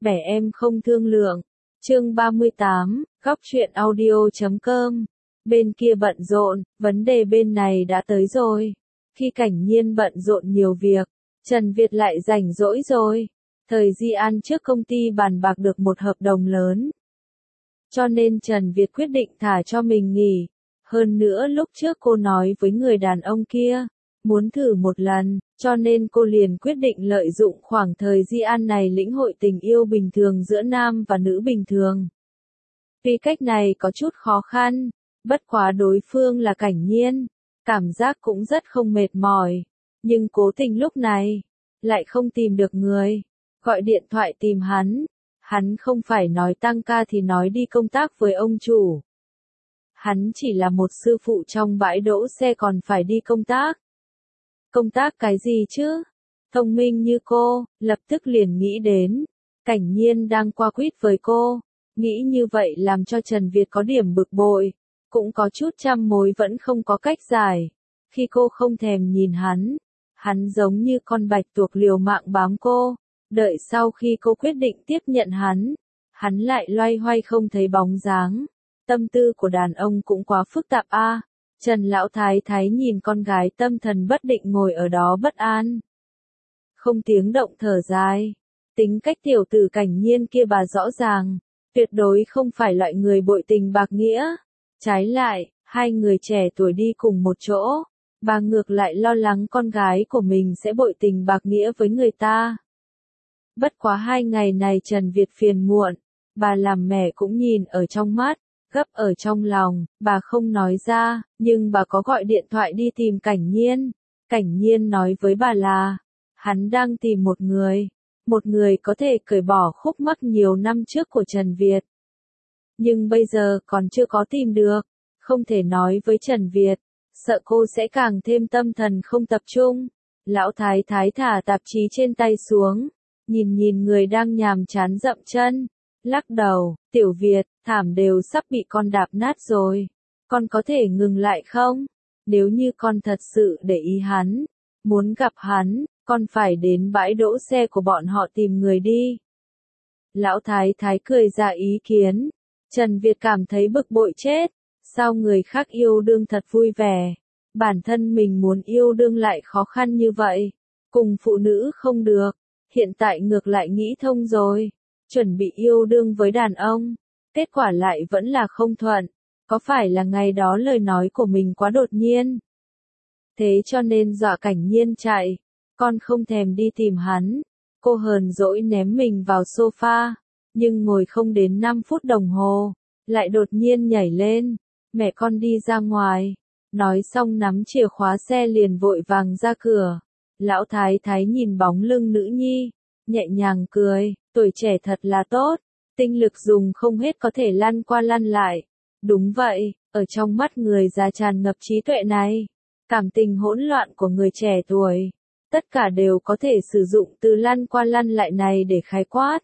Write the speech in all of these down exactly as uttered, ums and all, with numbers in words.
bẻ em không thương lượng. Chương ba mươi tám, góc truyện audio chấm com. Bên kia bận rộn, vấn đề bên này đã tới rồi. Khi Cảnh Nhiên bận rộn nhiều việc, Trần Việt lại rảnh rỗi rồi. Thời Di An trước công ty bàn bạc được một hợp đồng lớn. Cho nên Trần Việt quyết định thả cho mình nghỉ. Hơn nữa lúc trước cô nói với người đàn ông kia, muốn thử một lần, cho nên cô liền quyết định lợi dụng khoảng thời Di An này lĩnh hội tình yêu bình thường giữa nam và nữ bình thường. Tuy cách này có chút khó khăn, bất quá đối phương là Cảnh Nhiên, cảm giác cũng rất không mệt mỏi, nhưng cố tình lúc này, lại không tìm được người, gọi điện thoại tìm hắn, hắn không phải nói tăng ca thì nói đi công tác với ông chủ. Hắn chỉ là một sư phụ trong bãi đỗ xe còn phải đi công tác. Công tác cái gì chứ? Thông minh như cô, lập tức liền nghĩ đến. Cảnh Nhiên đang qua quýt với cô. Nghĩ như vậy làm cho Trần Việt có điểm bực bội. Cũng có chút trăm mối vẫn không có cách giải. Khi cô không thèm nhìn hắn, hắn giống như con bạch tuộc liều mạng bám cô. Đợi sau khi cô quyết định tiếp nhận hắn, hắn lại loay hoay không thấy bóng dáng. Tâm tư của đàn ông cũng quá phức tạp a. À. Trần Lão Thái Thái nhìn con gái tâm thần bất định ngồi ở đó bất an. Không tiếng động thở dài. Tính cách tiểu tử Cảnh Nhiên kia bà rõ ràng, tuyệt đối không phải loại người bội tình bạc nghĩa. Trái lại, hai người trẻ tuổi đi cùng một chỗ, bà ngược lại lo lắng con gái của mình sẽ bội tình bạc nghĩa với người ta. Bất quá hai ngày này Trần Việt phiền muộn, bà làm mẹ cũng nhìn ở trong mắt. Gấp ở trong lòng, bà không nói ra, nhưng bà có gọi điện thoại đi tìm Cảnh Nhiên. Cảnh Nhiên nói với bà là, hắn đang tìm một người, một người có thể cởi bỏ khúc mắc nhiều năm trước của Trần Việt. Nhưng bây giờ còn chưa có tìm được, không thể nói với Trần Việt, sợ cô sẽ càng thêm tâm thần không tập trung. Lão Thái Thái thả tạp chí trên tay xuống, nhìn nhìn người đang nhàm chán dậm chân. Lắc đầu, Tiểu Việt, thảm đều sắp bị con đạp nát rồi. Con có thể ngừng lại không? Nếu như con thật sự để ý hắn, muốn gặp hắn, con phải đến bãi đỗ xe của bọn họ tìm người đi. Lão Thái Thái cười ra ý kiến. Trần Việt cảm thấy bực bội chết. Sao người khác yêu đương thật vui vẻ? Bản thân mình muốn yêu đương lại khó khăn như vậy. Cùng phụ nữ không được. Hiện tại ngược lại nghĩ thông rồi. Chuẩn bị yêu đương với đàn ông, kết quả lại vẫn là không thuận, có phải là ngày đó lời nói của mình quá đột nhiên? Thế cho nên dọa Cảnh Nhiên chạy, con không thèm đi tìm hắn, cô hờn dỗi ném mình vào sofa, nhưng ngồi không đến năm phút đồng hồ, lại đột nhiên nhảy lên, mẹ con đi ra ngoài, nói xong nắm chìa khóa xe liền vội vàng ra cửa. Lão Thái Thái nhìn bóng lưng nữ nhi, nhẹ nhàng cười. Tuổi trẻ thật là tốt, tinh lực dùng không hết có thể lăn qua lăn lại. Đúng vậy, ở trong mắt người già tràn ngập trí tuệ này, cảm tình hỗn loạn của người trẻ tuổi, tất cả đều có thể sử dụng từ lăn qua lăn lại này để khái quát.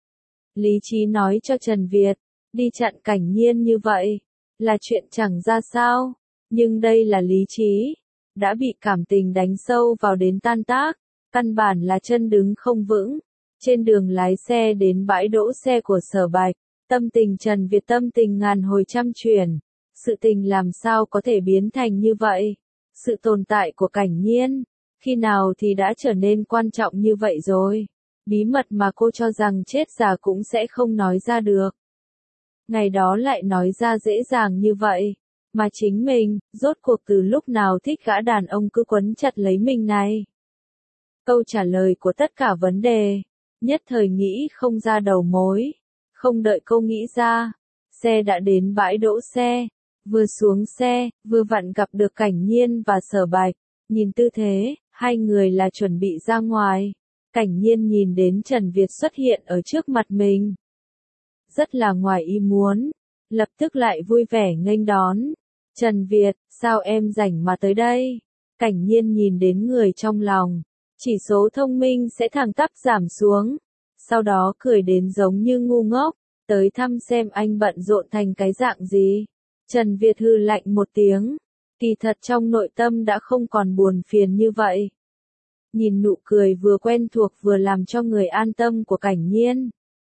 Lý trí nói cho Trần Việt, đi chặn Cảnh Nhiên như vậy, là chuyện chẳng ra sao, nhưng đây là lý trí, đã bị cảm tình đánh sâu vào đến tan tác, căn bản là chân đứng không vững. Trên đường lái xe đến bãi đỗ xe của Sở Bạch, tâm tình Trần Việt tâm tình ngàn hồi trăm chuyển. Sự tình làm sao có thể biến thành như vậy? Sự tồn tại của Cảnh Nhiên, khi nào thì đã trở nên quan trọng như vậy rồi? Bí mật mà cô cho rằng chết già cũng sẽ không nói ra được. Ngày đó lại nói ra dễ dàng như vậy. Mà chính mình, rốt cuộc từ lúc nào thích gã đàn ông cứ quấn chặt lấy mình này? Câu trả lời của tất cả vấn đề. Nhất thời nghĩ không ra đầu mối, không đợi cô nghĩ ra, xe đã đến bãi đỗ xe, vừa xuống xe, vừa vặn gặp được Cảnh Nhiên và Sở Bạch, nhìn tư thế, hai người là chuẩn bị ra ngoài, Cảnh Nhiên nhìn đến Trần Việt xuất hiện ở trước mặt mình. Rất là ngoài ý muốn, lập tức lại vui vẻ nghênh đón, Trần Việt, sao em rảnh mà tới đây? Cảnh Nhiên nhìn đến người trong lòng. Chỉ số thông minh sẽ thẳng tắp giảm xuống. Sau đó cười đến giống như ngu ngốc, tới thăm xem anh bận rộn thành cái dạng gì. Trần Việt hừ lạnh một tiếng, kỳ thật trong nội tâm đã không còn buồn phiền như vậy. Nhìn nụ cười vừa quen thuộc vừa làm cho người an tâm của Cảnh Nhiên.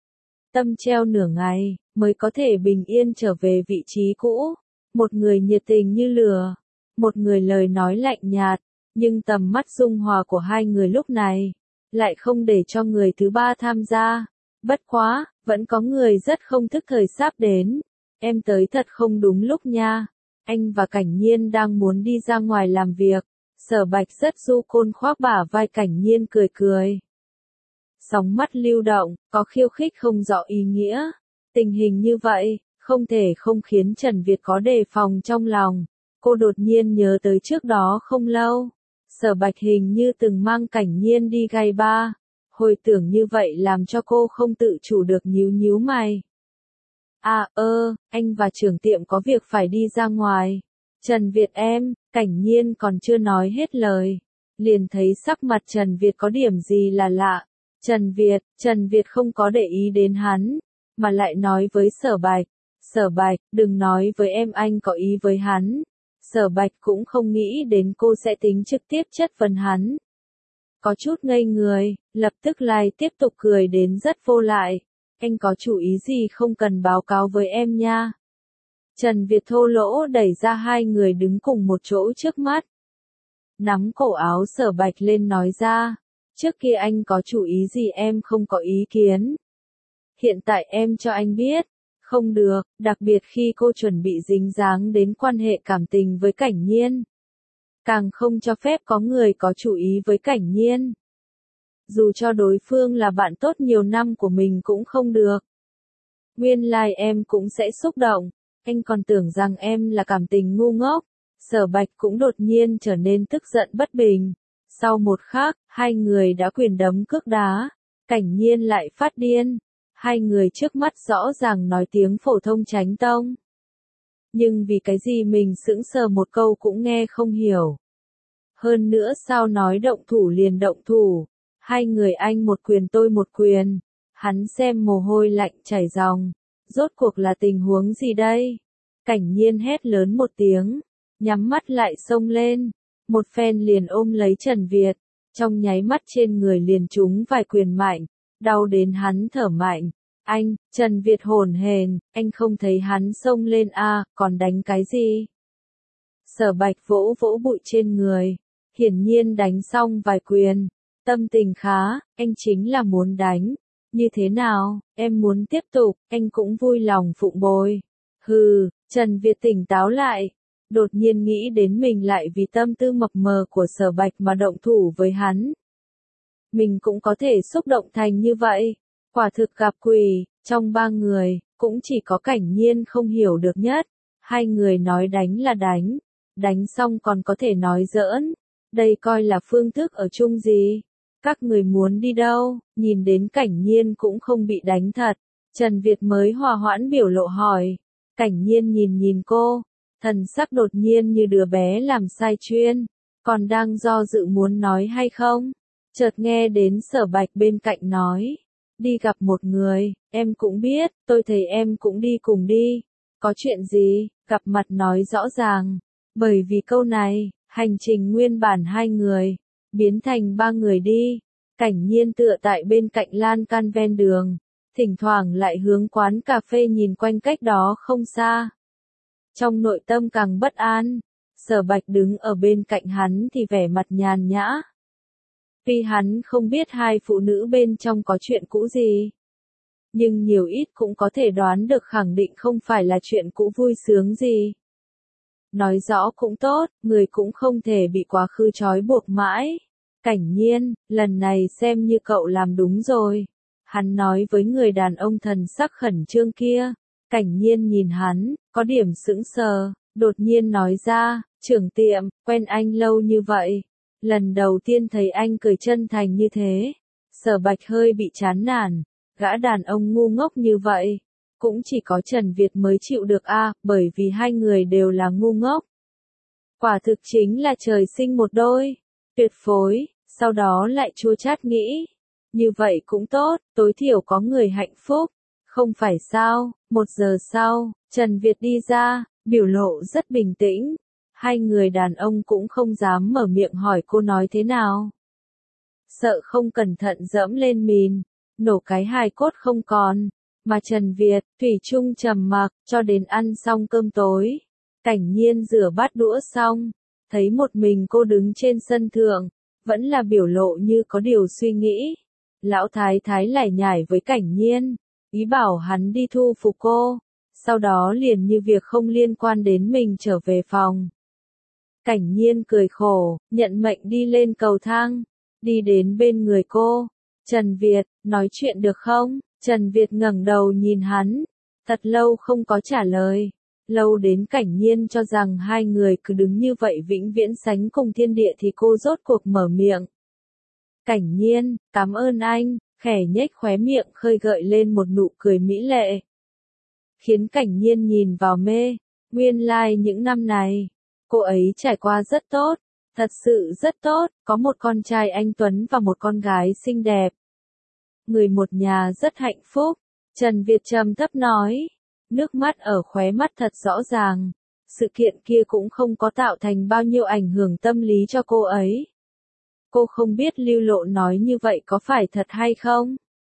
tâm treo nửa ngày, mới có thể bình yên trở về vị trí cũ. Một người nhiệt tình như lửa, một người lời nói lạnh nhạt, nhưng tầm mắt dung hòa của hai người lúc này, lại không để cho người thứ ba tham gia. Bất quá, vẫn có người rất không thức thời sắp đến. Em tới thật không đúng lúc nha. Anh và Cảnh Nhiên đang muốn đi ra ngoài làm việc. Sở Bạch rất du côn khoác bả vai Cảnh Nhiên cười cười. Sóng mắt lưu động, có khiêu khích không rõ ý nghĩa. Tình hình như vậy, không thể không khiến Trần Việt có đề phòng trong lòng. Cô đột nhiên nhớ tới trước đó không lâu. Sở Bạch hình như từng mang Cảnh Nhiên đi gai ba. Hồi tưởng như vậy làm cho cô không tự chủ được nhíu nhíu mày. À ơ, anh và trưởng tiệm có việc phải đi ra ngoài. Trần Việt em, Cảnh Nhiên còn chưa nói hết lời. Liền thấy sắc mặt Trần Việt có điểm gì là lạ. Trần Việt, Trần Việt không có để ý đến hắn, mà lại nói với Sở Bạch. Sở Bạch, đừng nói với em anh có ý với hắn. Sở Bạch cũng không nghĩ đến cô sẽ tính trực tiếp chất vấn hắn. Có chút ngây người, lập tức lại tiếp tục cười đến rất vô lại. Anh có chủ ý gì không cần báo cáo với em nha. Trần Việt thô lỗ đẩy ra hai người đứng cùng một chỗ trước mắt. Nắm cổ áo Sở Bạch lên nói ra. Trước kia anh có chủ ý gì em không có ý kiến. Hiện tại em cho anh biết. Không được, đặc biệt khi cô chuẩn bị dính dáng đến quan hệ cảm tình với Cảnh Nhiên. Càng không cho phép có người có chủ ý với Cảnh Nhiên. Dù cho đối phương là bạn tốt nhiều năm của mình cũng không được. Nguyên lai em cũng sẽ xúc động, anh còn tưởng rằng em là cảm tình ngu ngốc. Sở Bạch cũng đột nhiên trở nên tức giận bất bình. Sau một khắc, hai người đã quyền đấm cước đá. Cảnh Nhiên lại phát điên. Hai người trước mắt rõ ràng nói tiếng phổ thông chánh tông. Nhưng vì cái gì mình sững sờ một câu cũng nghe không hiểu. Hơn nữa sao nói động thủ liền động thủ. Hai người anh một quyền tôi một quyền. Hắn xem mồ hôi lạnh chảy ròng. Rốt cuộc là tình huống gì đây? Cảnh Nhiên hét lớn một tiếng. Nhắm mắt lại xông lên. Một phen liền ôm lấy Trần Việt. Trong nháy mắt trên người liền trúng vài quyền mạnh. Đau đến hắn thở mạnh. Anh, Trần Việt hồn hển, anh không thấy hắn xông lên a, à, còn đánh cái gì? Sở Bạch vỗ vỗ bụi trên người. Hiển nhiên đánh xong vài quyền. Tâm tình khá, anh chính là muốn đánh. Như thế nào, em muốn tiếp tục, anh cũng vui lòng phụng bồi. Hừ, Trần Việt tỉnh táo lại. Đột nhiên nghĩ đến mình lại vì tâm tư mập mờ của Sở Bạch mà động thủ với hắn. Mình cũng có thể xúc động thành như vậy. Quả thực gặp quỷ, trong ba người, cũng chỉ có Cảnh Nhiên không hiểu được nhất. Hai người nói đánh là đánh, đánh xong còn có thể nói giỡn. Đây coi là phương thức ở chung gì? Các người muốn đi đâu? Nhìn đến Cảnh Nhiên cũng không bị đánh thật. Trần Việt mới hòa hoãn biểu lộ hỏi. Cảnh Nhiên nhìn nhìn cô, thần sắc đột nhiên như đứa bé làm sai chuyên. Còn đang do dự muốn nói hay không? Chợt nghe đến Sở Bạch bên cạnh nói. Đi gặp một người, em cũng biết, tôi thấy em cũng đi cùng đi. Có chuyện gì, gặp mặt nói rõ ràng. Bởi vì câu này, hành trình nguyên bản hai người, biến thành ba người đi. Cảnh Nhiên tựa tại bên cạnh lan can ven đường, thỉnh thoảng lại hướng quán cà phê nhìn quanh cách đó không xa. Trong nội tâm càng bất an, Sở Bạch đứng ở bên cạnh hắn thì vẻ mặt nhàn nhã. Vì hắn không biết hai phụ nữ bên trong có chuyện cũ gì. Nhưng nhiều ít cũng có thể đoán được khẳng định không phải là chuyện cũ vui sướng gì. Nói rõ cũng tốt, người cũng không thể bị quá khứ trói buộc mãi. Cảnh Nhiên, lần này xem như cậu làm đúng rồi. Hắn nói với người đàn ông thần sắc khẩn trương kia. Cảnh Nhiên nhìn hắn, có điểm sững sờ, đột nhiên nói ra, trưởng tiệm, quen anh lâu như vậy. Lần đầu tiên thấy anh cười chân thành như thế. Sở Bạch hơi bị chán nản, gã đàn ông ngu ngốc như vậy. Cũng chỉ có Trần Việt mới chịu được a, à, bởi vì hai người đều là ngu ngốc. Quả thực chính là trời sinh một đôi. Tuyệt phối, sau đó lại chua chát nghĩ. Như vậy cũng tốt, tối thiểu có người hạnh phúc. Không phải sao, một giờ sau, Trần Việt đi ra, biểu lộ rất bình tĩnh. Hai người đàn ông cũng không dám mở miệng hỏi cô nói thế nào. Sợ không cẩn thận dẫm lên mìn, nổ cái hài cốt không còn. Mà Trần Việt, thủy chung trầm mặc, cho đến ăn xong cơm tối. Cảnh Nhiên rửa bát đũa xong, thấy một mình cô đứng trên sân thượng, vẫn là biểu lộ như có điều suy nghĩ. Lão thái thái lải nhải với Cảnh Nhiên, ý bảo hắn đi thu phục cô, sau đó liền như việc không liên quan đến mình trở về phòng. Cảnh Nhiên cười khổ, nhận mệnh đi lên cầu thang, đi đến bên người cô. Trần Việt, nói chuyện được không? Trần Việt ngẩng đầu nhìn hắn, thật lâu không có trả lời. Lâu đến Cảnh Nhiên cho rằng hai người cứ đứng như vậy vĩnh viễn sánh cùng thiên địa thì cô rốt cuộc mở miệng. Cảnh Nhiên, cảm ơn anh, khẽ nhếch khóe miệng khơi gợi lên một nụ cười mỹ lệ. Khiến Cảnh Nhiên nhìn vào mê, nguyên lai like những năm này, cô ấy trải qua rất tốt, thật sự rất tốt, có một con trai anh tuấn và một con gái xinh đẹp. Người một nhà rất hạnh phúc, Trần Việt trầm thấp nói, nước mắt ở khóe mắt thật rõ ràng, sự kiện kia cũng không có tạo thành bao nhiêu ảnh hưởng tâm lý cho cô ấy. Cô không biết Lưu Lộ nói như vậy có phải thật hay không?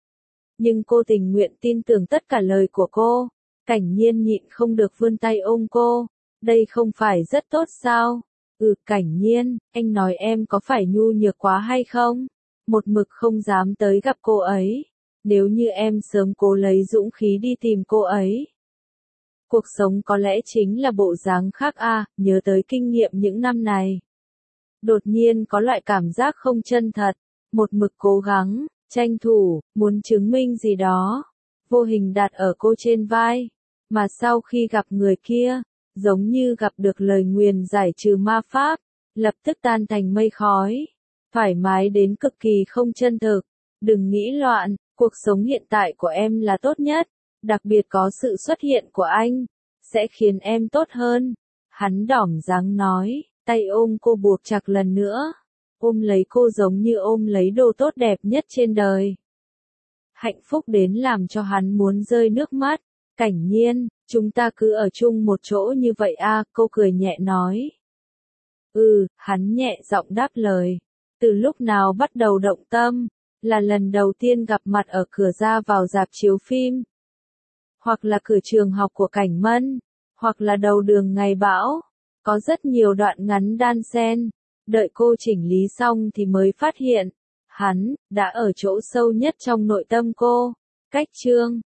Nhưng cô tình nguyện tin tưởng tất cả lời của cô. Cảnh Nhiên nhịn không được vươn tay ôm cô. Đây không phải rất tốt sao? Ừ, Cảnh Nhiên, anh nói em có phải nhu nhược quá hay không? Một mực không dám tới gặp cô ấy. Nếu như em sớm cố lấy dũng khí đi tìm cô ấy. Cuộc sống có lẽ chính là bộ dáng khác a, nhớ tới kinh nghiệm những năm này. Đột nhiên có loại cảm giác không chân thật, một mực cố gắng, tranh thủ, muốn chứng minh gì đó, vô hình đặt ở cô trên vai, mà sau khi gặp người kia, giống như gặp được lời nguyền giải trừ ma pháp, lập tức tan thành mây khói, thoải mái đến cực kỳ không chân thực, đừng nghĩ loạn, cuộc sống hiện tại của em là tốt nhất, đặc biệt có sự xuất hiện của anh, sẽ khiến em tốt hơn, hắn đỏm dáng nói. Tay ôm cô buộc chặt lần nữa, ôm lấy cô giống như ôm lấy đồ tốt đẹp nhất trên đời. Hạnh phúc đến làm cho hắn muốn rơi nước mắt. Cảnh Nhiên, chúng ta cứ ở chung một chỗ như vậy a, cô cười nhẹ nói. Ừ, hắn nhẹ giọng đáp lời. Từ lúc nào bắt đầu động tâm, là lần đầu tiên gặp mặt ở cửa ra vào rạp chiếu phim. Hoặc là cửa trường học của Cảnh Mân, hoặc là đầu đường ngày bão. Có rất nhiều đoạn ngắn đan xen, đợi cô chỉnh lý xong thì mới phát hiện, hắn, đã ở chỗ sâu nhất trong nội tâm cô. Cách chương